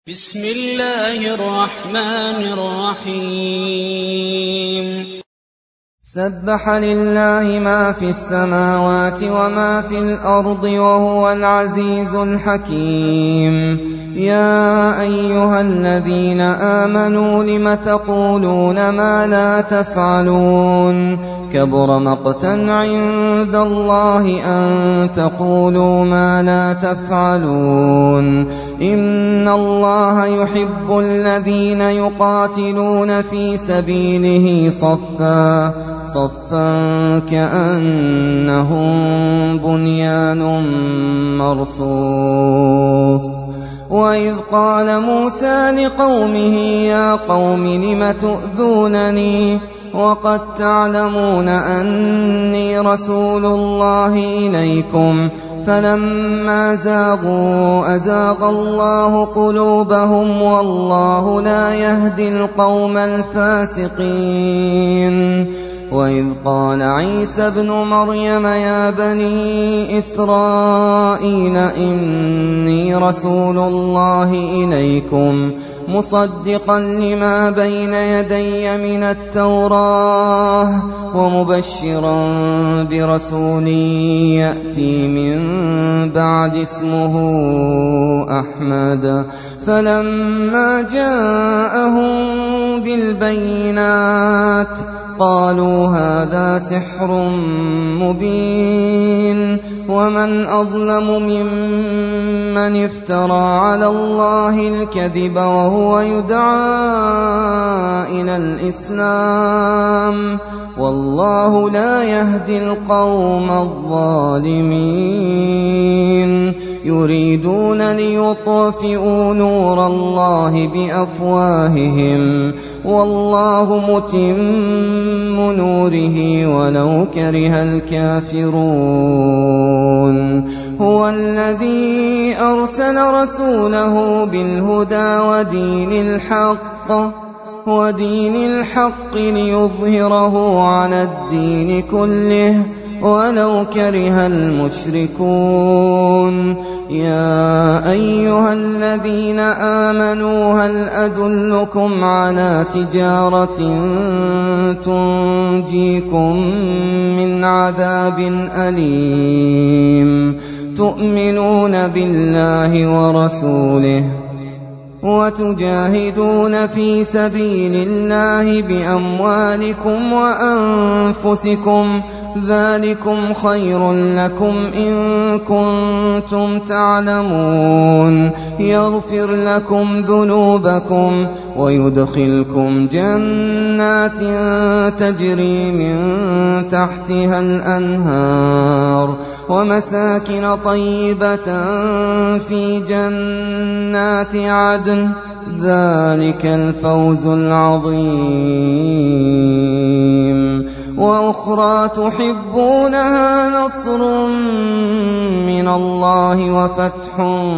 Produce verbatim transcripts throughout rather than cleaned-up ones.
بسم الله الرحمن الرحيم سبح لله ما في السماوات وما في الأرض وهو العزيز الحكيم. يا أيها الذين آمنوا لم تقولون ما لا تفعلون كبر مقتا عند الله أن تقولوا ما لا تفعلون. إن الله يحب الذين يقاتلون في سبيله صفا صفا كأنهم بنيان مرصوص. وإذ قال موسى لقومه يا قوم لم تؤذونني وقد تعلمون أني رسول الله إليكم فلما زاغوا أزاغ الله قلوبهم والله لا يهدي القوم الفاسقين. وإذ قال عيسى ابن مريم يا بني إسرائيل إني رسول الله إليكم مصدقا لما بين يدي من التوراة ومبشرا برسول يأتي من بعد اسمه أحمد. فلما جاءهم بالبينات قالوا هذا سحر مبين ومن أظلم ممن افترى على الله الكذب وهو يدعى إلى الإسلام والله لا يهدي القوم الظالمين. يريدون ليطفئوا نور الله بأفواههم والله متم نوره ولو كره الكافرون. هو الذي أرسل رسوله بالهدى ودين الحق ودين الحق ليظهره على الدين كله ولو كره المشركون. يا أيها الذين آمنوا هل أدلكم على تجارة تنجيكم من عذاب أليم تؤمنون بالله ورسوله وتجاهدون في سبيل الله بأموالكم وأنفسكم ذلكم خير لكم إن كنتم تعلمون. يغفر لكم ذنوبكم ويدخلكم جنات تجري من تحتها الأنهار ومساكن طيبة في جنات عدن ذلك الفوز العظيم. وأخرى تحبونها نصر من الله وفتح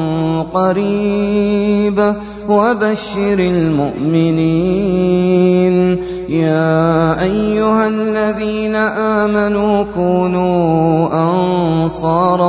قريب وبشر المؤمنين. يا أيها الذين آمنوا كونوا أنصار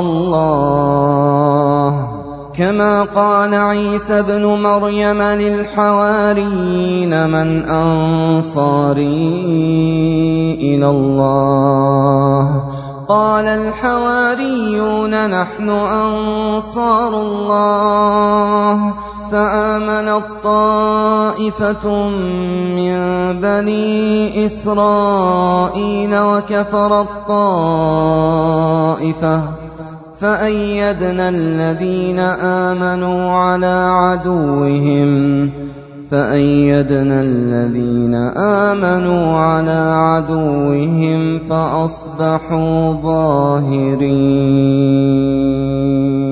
الله كما قال عيسى ابن مريم للحواريين من أنصاري إلى الله قال الحواريون نحن أنصار الله. فآمنت طائفة من بني إسرائيل وكفرت طائفة فأيدنا الذين آمنوا على عدوهم فأيدنا الذين آمنوا على عدوهم فأصبحوا ظاهرين.